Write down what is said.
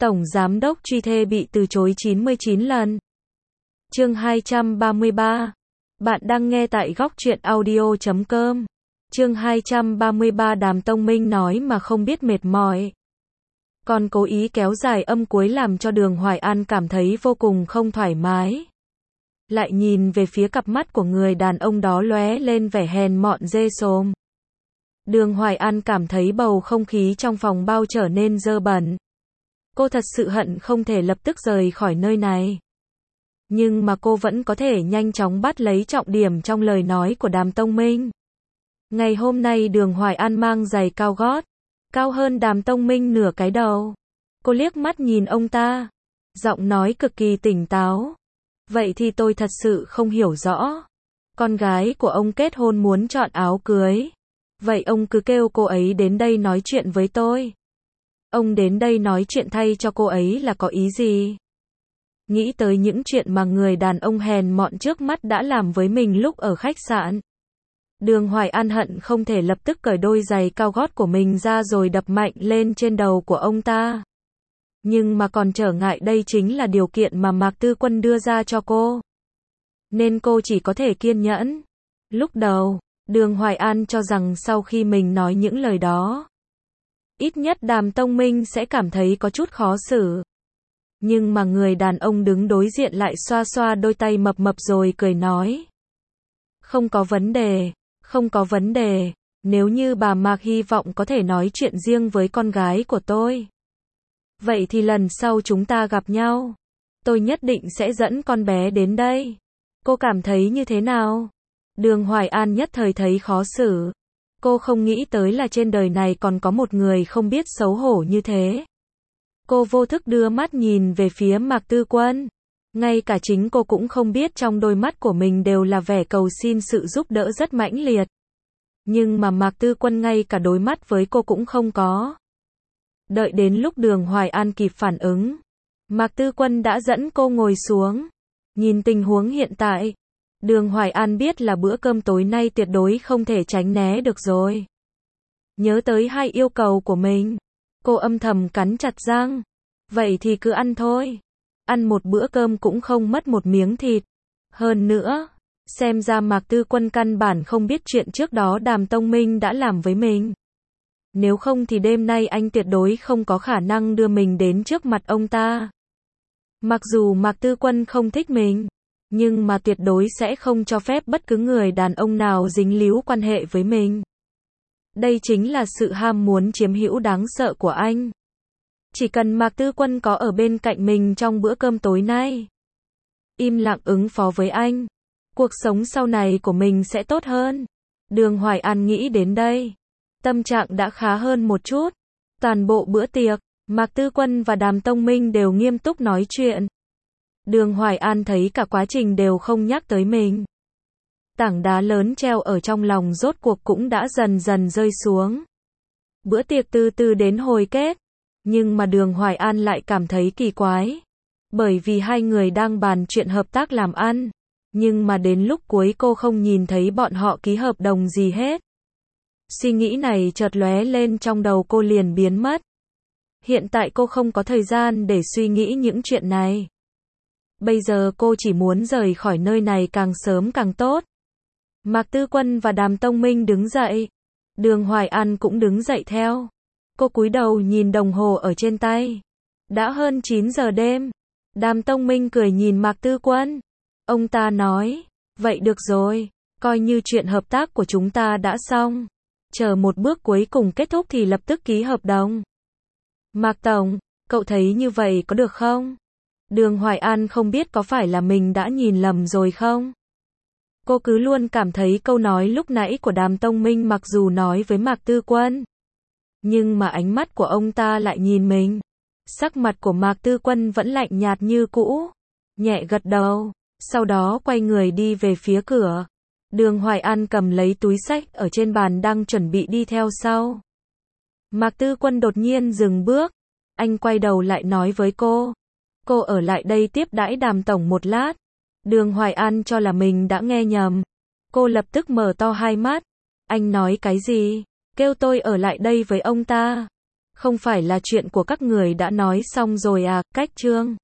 Tổng Giám đốc truy thê bị từ chối 99 lần. Chương 233. Bạn đang nghe tại góc truyện audio.com. Chương 233 Đàm Tông Minh nói mà không biết mệt mỏi. Còn cố ý kéo dài âm cuối làm cho Đường Hoài An cảm thấy vô cùng không thoải mái. Lại nhìn về phía cặp mắt của người đàn ông đó lóe lên vẻ hèn mọn ghê rợn. Đường Hoài An cảm thấy bầu không khí trong phòng bao trở nên dơ bẩn. Cô thật sự hận không thể lập tức rời khỏi nơi này. Nhưng mà cô vẫn có thể nhanh chóng bắt lấy trọng điểm trong lời nói của Đàm Tông Minh. Ngày hôm nay Đường Hoài An mang giày cao gót, cao hơn Đàm Tông Minh nửa cái đầu. Cô liếc mắt nhìn ông ta, giọng nói cực kỳ tỉnh táo. Vậy thì tôi thật sự không hiểu rõ. Con gái của ông kết hôn muốn chọn áo cưới. Vậy ông cứ kêu cô ấy đến đây nói chuyện với tôi. Ông đến đây nói chuyện thay cho cô ấy là có ý gì? Nghĩ tới những chuyện mà người đàn ông hèn mọn trước mắt đã làm với mình lúc ở khách sạn. Đường Hoài An hận không thể lập tức cởi đôi giày cao gót của mình ra rồi đập mạnh lên trên đầu của ông ta. Nhưng mà còn trở ngại đây chính là điều kiện mà Mạc Tư Quân đưa ra cho cô. Nên cô chỉ có thể kiên nhẫn. Lúc đầu, Đường Hoài An cho rằng sau khi mình nói những lời đó, ít nhất Đàm Tông Minh sẽ cảm thấy có chút khó xử. Nhưng mà người đàn ông đứng đối diện lại xoa xoa đôi tay mập mập rồi cười nói. Không có vấn đề, không có vấn đề, nếu như bà Mạc hy vọng có thể nói chuyện riêng với con gái của tôi. Vậy thì lần sau chúng ta gặp nhau, tôi nhất định sẽ dẫn con bé đến đây. Cô cảm thấy như thế nào? Đường Hoài An nhất thời thấy khó xử. Cô không nghĩ tới là trên đời này còn có một người không biết xấu hổ như thế. Cô vô thức đưa mắt nhìn về phía Mạc Tư Quân. Ngay cả chính cô cũng không biết trong đôi mắt của mình đều là vẻ cầu xin sự giúp đỡ rất mãnh liệt. Nhưng mà Mạc Tư Quân ngay cả đối mắt với cô cũng không có. Đợi đến lúc Đường Hoài An kịp phản ứng, Mạc Tư Quân đã dẫn cô ngồi xuống. Nhìn tình huống hiện tại, Đường Hoài An biết là bữa cơm tối nay tuyệt đối không thể tránh né được rồi. Nhớ tới hai yêu cầu của mình, cô âm thầm cắn chặt răng. Vậy thì cứ ăn thôi. Ăn một bữa cơm cũng không mất một miếng thịt. Hơn nữa, xem ra Mạc Tư Quân căn bản không biết chuyện trước đó Đàm Tông Minh đã làm với mình. Nếu không thì đêm nay anh tuyệt đối không có khả năng đưa mình đến trước mặt ông ta. Mặc dù Mạc Tư Quân không thích mình, nhưng mà tuyệt đối sẽ không cho phép bất cứ người đàn ông nào dính líu quan hệ với mình. Đây chính là sự ham muốn chiếm hữu đáng sợ của anh. Chỉ cần Mạc Tư Quân có ở bên cạnh mình trong bữa cơm tối nay, im lặng ứng phó với anh, cuộc sống sau này của mình sẽ tốt hơn. Đường Hoài An nghĩ đến đây, tâm trạng đã khá hơn một chút. Toàn bộ bữa tiệc, Mạc Tư Quân và Đàm Tông Minh đều nghiêm túc nói chuyện. Đường Hoài An thấy cả quá trình đều không nhắc tới mình. Tảng đá lớn treo ở trong lòng rốt cuộc cũng đã dần dần rơi xuống. Bữa tiệc từ từ đến hồi kết. Nhưng mà Đường Hoài An lại cảm thấy kỳ quái. Bởi vì hai người đang bàn chuyện hợp tác làm ăn. Nhưng mà đến lúc cuối cô không nhìn thấy bọn họ ký hợp đồng gì hết. Suy nghĩ này chợt lóe lên trong đầu cô liền biến mất. Hiện tại cô không có thời gian để suy nghĩ những chuyện này. Bây giờ cô chỉ muốn rời khỏi nơi này càng sớm càng tốt. Mạc Tư Quân và Đàm Tông Minh đứng dậy. Đường Hoài An cũng đứng dậy theo. Cô cúi đầu nhìn đồng hồ ở trên tay. Đã hơn 9 giờ đêm. Đàm Tông Minh cười nhìn Mạc Tư Quân. Ông ta nói, vậy được rồi, coi như chuyện hợp tác của chúng ta đã xong. Chờ một bước cuối cùng kết thúc thì lập tức ký hợp đồng. Mạc Tổng, cậu thấy như vậy có được không? Đường Hoài An không biết có phải là mình đã nhìn lầm rồi không? Cô cứ luôn cảm thấy câu nói lúc nãy của Đàm Tông Minh mặc dù nói với Mạc Tư Quân, nhưng mà ánh mắt của ông ta lại nhìn mình. Sắc mặt của Mạc Tư Quân vẫn lạnh nhạt như cũ. Nhẹ gật đầu, sau đó quay người đi về phía cửa. Đường Hoài An cầm lấy túi xách ở trên bàn đang chuẩn bị đi theo sau. Mạc Tư Quân đột nhiên dừng bước. Anh quay đầu lại nói với cô. Cô ở lại đây tiếp đãi Đàm Tổng một lát. Đường Hoài An cho là mình đã nghe nhầm. Cô lập tức mở to hai mắt. Anh nói cái gì? Kêu tôi ở lại đây với ông ta. Không phải là chuyện của các người đã nói xong rồi à, cách chương.